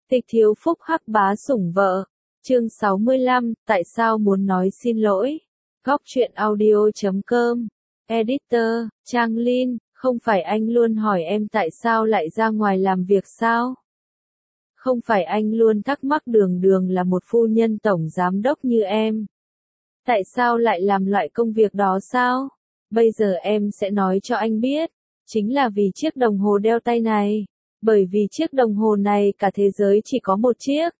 Tịch Thiếu Phúc hắc bá sủng vợ. Chương 65, tại sao muốn nói xin lỗi? Góc truyện audio.com. Editor, Trang Linh, không phải anh luôn hỏi em tại sao lại ra ngoài làm việc sao? Không phải anh luôn thắc mắc Đường Đường là một phu nhân tổng giám đốc như em. Tại sao lại làm loại công việc đó sao? Bây giờ em sẽ nói cho anh biết. Chính là vì chiếc đồng hồ đeo tay này. Bởi vì chiếc đồng hồ này cả thế giới chỉ có một chiếc.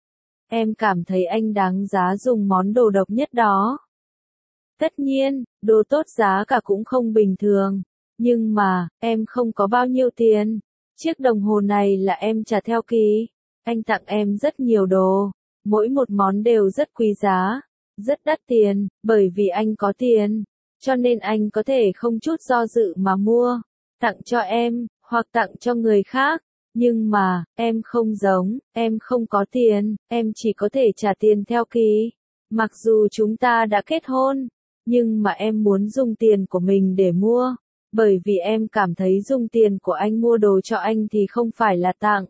Em cảm thấy anh đáng giá dùng món đồ độc nhất đó. Tất nhiên, đồ tốt giá cả cũng không bình thường. Nhưng mà, em không có bao nhiêu tiền. Chiếc đồng hồ này là em trả theo kỳ. Anh tặng em rất nhiều đồ. Mỗi một món đều rất quý giá. Rất đắt tiền, bởi vì anh có tiền. Cho nên anh có thể không chút do dự mà mua. Tặng cho em, hoặc tặng cho người khác. Nhưng mà, em không giống, em không có tiền, em chỉ có thể trả tiền theo kỳ. Mặc dù chúng ta đã kết hôn, nhưng mà em muốn dùng tiền của mình để mua. Bởi vì em cảm thấy dùng tiền của anh mua đồ cho anh thì không phải là tặng.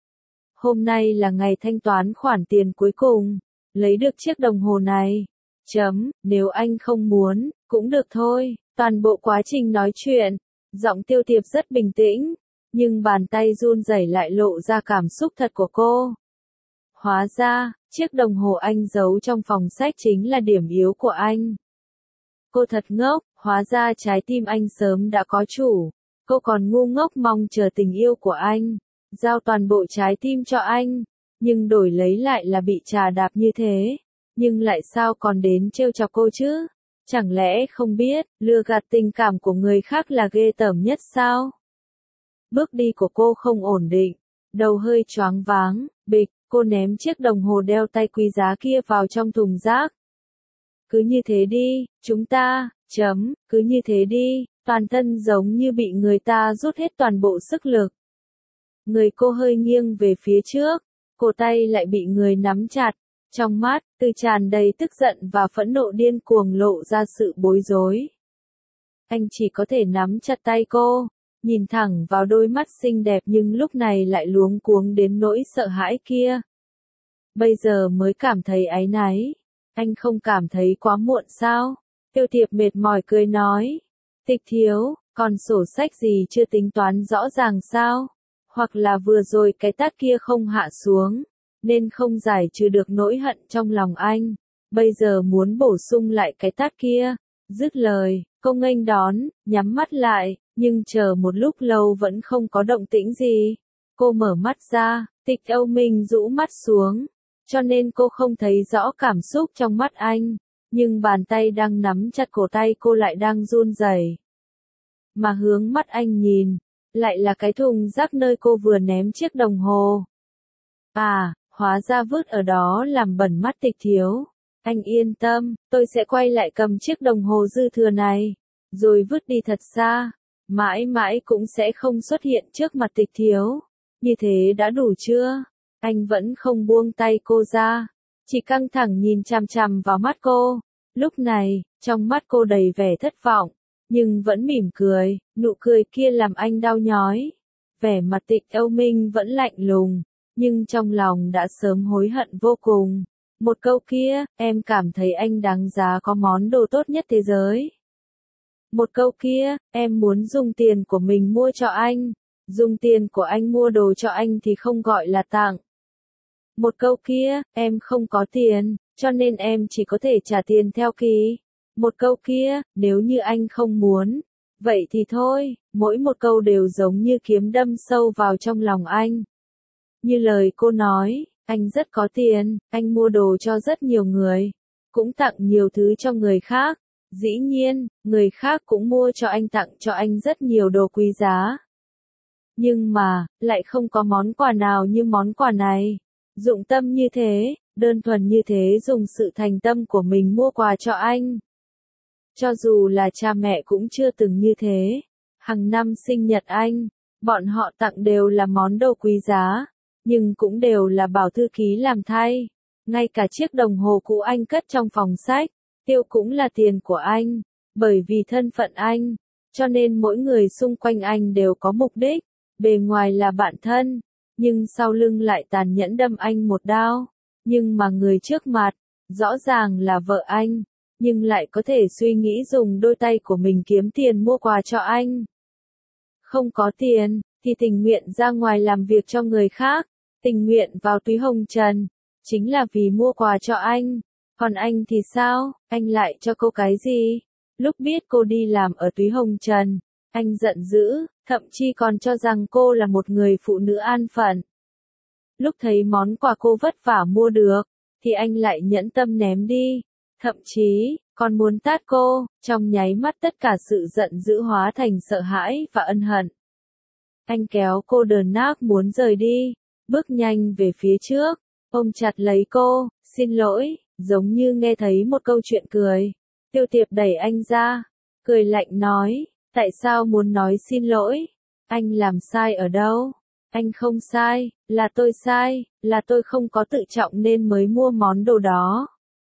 Hôm nay là ngày thanh toán khoản tiền cuối cùng. Lấy được chiếc đồng hồ này. Nếu anh không muốn, cũng được thôi. Toàn bộ quá trình nói chuyện, giọng Tiêu Tiệp rất bình tĩnh. Nhưng bàn tay run rẩy lại lộ ra cảm xúc thật của cô. Hóa ra, chiếc đồng hồ anh giấu trong phòng sách chính là điểm yếu của anh. Cô thật ngốc, hóa ra trái tim anh sớm đã có chủ. Cô còn ngu ngốc mong chờ tình yêu của anh. Giao toàn bộ trái tim cho anh. Nhưng đổi lấy lại là bị trà đạp như thế. Nhưng lại sao còn đến trêu chọc cô chứ? Chẳng lẽ không biết, lừa gạt tình cảm của người khác là ghê tởm nhất sao? Bước đi của cô không ổn định, đầu hơi choáng váng, bịch, cô ném chiếc đồng hồ đeo tay quý giá kia vào trong thùng rác. Cứ như thế đi, chúng ta, cứ như thế đi, toàn thân giống như bị người ta rút hết toàn bộ sức lực. Người cô hơi nghiêng về phía trước, cổ tay lại bị người nắm chặt, trong mắt, từ tràn đầy tức giận và phẫn nộ điên cuồng lộ ra sự bối rối. Anh chỉ có thể nắm chặt tay cô. Nhìn thẳng vào đôi mắt xinh đẹp nhưng lúc này lại luống cuống đến nỗi sợ hãi kia. Bây giờ mới cảm thấy áy náy. Anh không cảm thấy quá muộn sao? Tiêu Tiệp mệt mỏi cười nói. Tịch Thiếu, còn sổ sách gì chưa tính toán rõ ràng sao? Hoặc là vừa rồi cái tát kia không hạ xuống, nên không giải trừ được nỗi hận trong lòng anh. Bây giờ muốn bổ sung lại cái tát kia. Dứt lời, cô nghênh đón, nhắm mắt lại. Nhưng chờ một lúc lâu vẫn không có động tĩnh gì. Cô mở mắt ra, Tịch Âu Minh rũ mắt xuống. Cho nên cô không thấy rõ cảm xúc trong mắt anh. Nhưng bàn tay đang nắm chặt cổ tay cô lại đang run rẩy. Mà hướng mắt anh nhìn, lại là cái thùng rác nơi cô vừa ném chiếc đồng hồ. À, hóa ra vứt ở đó làm bẩn mắt Tịch Thiếu. Anh yên tâm, tôi sẽ quay lại cầm chiếc đồng hồ dư thừa này. Rồi vứt đi thật xa. Mãi mãi cũng sẽ không xuất hiện trước mặt Tịch Thiếu. Như thế đã đủ chưa? Anh vẫn không buông tay cô ra. Chỉ căng thẳng nhìn chằm chằm vào mắt cô. Lúc này, trong mắt cô đầy vẻ thất vọng. Nhưng vẫn mỉm cười, nụ cười kia làm anh đau nhói. Vẻ mặt Tịch Âu Minh vẫn lạnh lùng. Nhưng trong lòng đã sớm hối hận vô cùng. Một câu kia, em cảm thấy anh đáng giá có món đồ tốt nhất thế giới. Một câu kia, em muốn dùng tiền của mình mua cho anh. Dùng tiền của anh mua đồ cho anh thì không gọi là tặng. Một câu kia, em không có tiền, cho nên em chỉ có thể trả tiền theo kỳ. Một câu kia, nếu như anh không muốn, vậy thì thôi. Mỗi một câu đều giống như kiếm đâm sâu vào trong lòng anh. Như lời cô nói, anh rất có tiền, anh mua đồ cho rất nhiều người. Cũng tặng nhiều thứ cho người khác. Dĩ nhiên, người khác cũng mua cho anh, tặng cho anh rất nhiều đồ quý giá. Nhưng mà, lại không có món quà nào như món quà này. Dụng tâm như thế, đơn thuần như thế, dùng sự thành tâm của mình mua quà cho anh. Cho dù là cha mẹ cũng chưa từng như thế. Hàng năm sinh nhật anh, bọn họ tặng đều là món đồ quý giá, nhưng cũng đều là bảo thư ký làm thay. Ngay cả chiếc đồng hồ cũ anh cất trong phòng sách, tiêu cũng là tiền của anh. Bởi vì thân phận anh, cho nên mỗi người xung quanh anh đều có mục đích. Bề ngoài là bạn thân, nhưng sau lưng lại tàn nhẫn đâm anh một đao. Nhưng mà người trước mặt, rõ ràng là vợ anh, nhưng lại có thể suy nghĩ dùng đôi tay của mình kiếm tiền mua quà cho anh. Không có tiền, thì tình nguyện ra ngoài làm việc cho người khác, tình nguyện vào túi hồng trần, chính là vì mua quà cho anh. Còn anh thì sao, anh lại cho cô cái gì? Lúc biết cô đi làm ở túi hồng trần, anh giận dữ, thậm chí còn cho rằng cô là một người phụ nữ an phận. Lúc thấy món quà cô vất vả mua được, thì anh lại nhẫn tâm ném đi, thậm chí còn muốn tát cô. Trong nháy mắt tất cả sự giận dữ hóa thành sợ hãi và ân hận. Anh kéo cô đờn nác muốn rời đi, bước nhanh về phía trước, ôm chặt lấy cô, xin lỗi, giống như nghe thấy một câu chuyện cười. Tiêu Tiệp đẩy anh ra, cười lạnh nói, tại sao muốn nói xin lỗi? Anh làm sai ở đâu? Anh không sai, là tôi sai, là tôi không có tự trọng nên mới mua món đồ đó.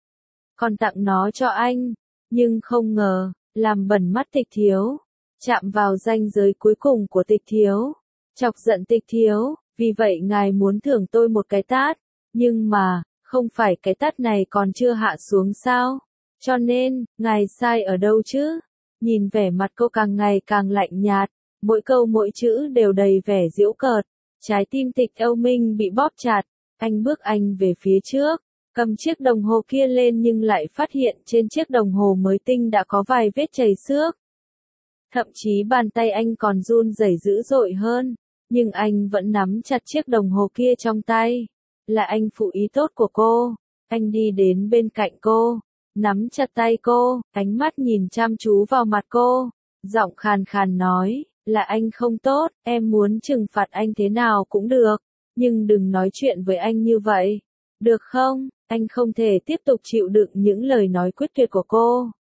Còn tặng nó cho anh, nhưng không ngờ, làm bẩn mắt Tịch Thiếu, chạm vào ranh giới cuối cùng của Tịch Thiếu, chọc giận Tịch Thiếu, vì vậy ngài muốn thưởng tôi một cái tát, nhưng mà, không phải cái tát này còn chưa hạ xuống sao? Cho nên, ngài sai ở đâu chứ? Nhìn vẻ mặt cô càng ngày càng lạnh nhạt, mỗi câu mỗi chữ đều đầy vẻ giễu cợt, trái tim Tịch Âu Minh bị bóp chặt, anh bước anh về phía trước, cầm chiếc đồng hồ kia lên nhưng lại phát hiện trên chiếc đồng hồ mới tinh đã có vài vết chảy xước. Thậm chí bàn tay anh còn run rẩy dữ dội hơn, nhưng anh vẫn nắm chặt chiếc đồng hồ kia trong tay. Là anh phụ ý tốt của cô, anh đi đến bên cạnh cô, nắm chặt tay cô, ánh mắt nhìn chăm chú vào mặt cô, giọng khàn khàn nói, là anh không tốt, em muốn trừng phạt anh thế nào cũng được, nhưng đừng nói chuyện với anh như vậy, được không? Anh không thể tiếp tục chịu đựng những lời nói quyết tuyệt của cô.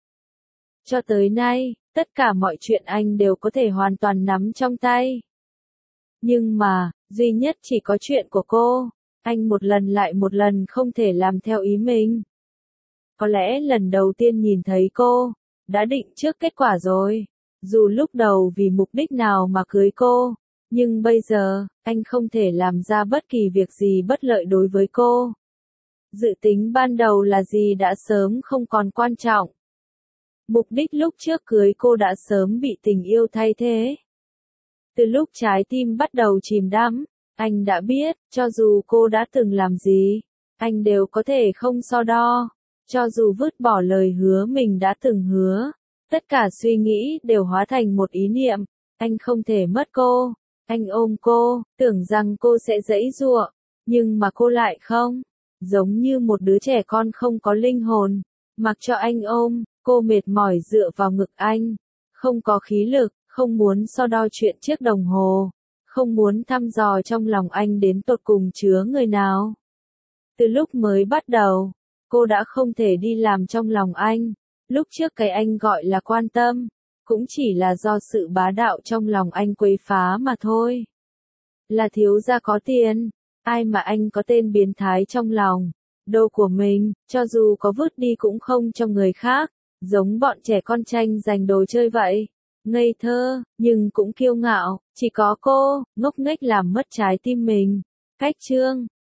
Cho tới nay, tất cả mọi chuyện anh đều có thể hoàn toàn nắm trong tay. Nhưng mà, duy nhất chỉ có chuyện của cô, anh một lần lại một lần không thể làm theo ý mình. Có lẽ lần đầu tiên nhìn thấy cô, đã định trước kết quả rồi. Dù lúc đầu vì mục đích nào mà cưới cô, nhưng bây giờ, anh không thể làm ra bất kỳ việc gì bất lợi đối với cô. Dự tính ban đầu là gì đã sớm không còn quan trọng. Mục đích lúc trước cưới cô đã sớm bị tình yêu thay thế. Từ lúc trái tim bắt đầu chìm đắm, anh đã biết, cho dù cô đã từng làm gì, anh đều có thể không so đo. Cho dù vứt bỏ lời hứa mình đã từng hứa, tất cả suy nghĩ đều hóa thành một ý niệm, anh không thể mất cô. Anh ôm cô, tưởng rằng cô sẽ giãy giụa, nhưng mà cô lại không. Giống như một đứa trẻ con không có linh hồn, mặc cho anh ôm, cô mệt mỏi dựa vào ngực anh, không có khí lực, không muốn so đo chuyện chiếc đồng hồ, không muốn thăm dò trong lòng anh đến tột cùng chứa người nào. Từ lúc mới bắt đầu, cô đã không thể đi làm trong lòng anh, lúc trước cái anh gọi là quan tâm, cũng chỉ là do sự bá đạo trong lòng anh quấy phá mà thôi. Là thiếu gia có tiền, ai mà anh có tên biến thái trong lòng, đồ của mình, cho dù có vứt đi cũng không cho người khác, giống bọn trẻ con tranh giành đồ chơi vậy. Ngây thơ, nhưng cũng kiêu ngạo, chỉ có cô, ngốc nghếch làm mất trái tim mình. Cách chương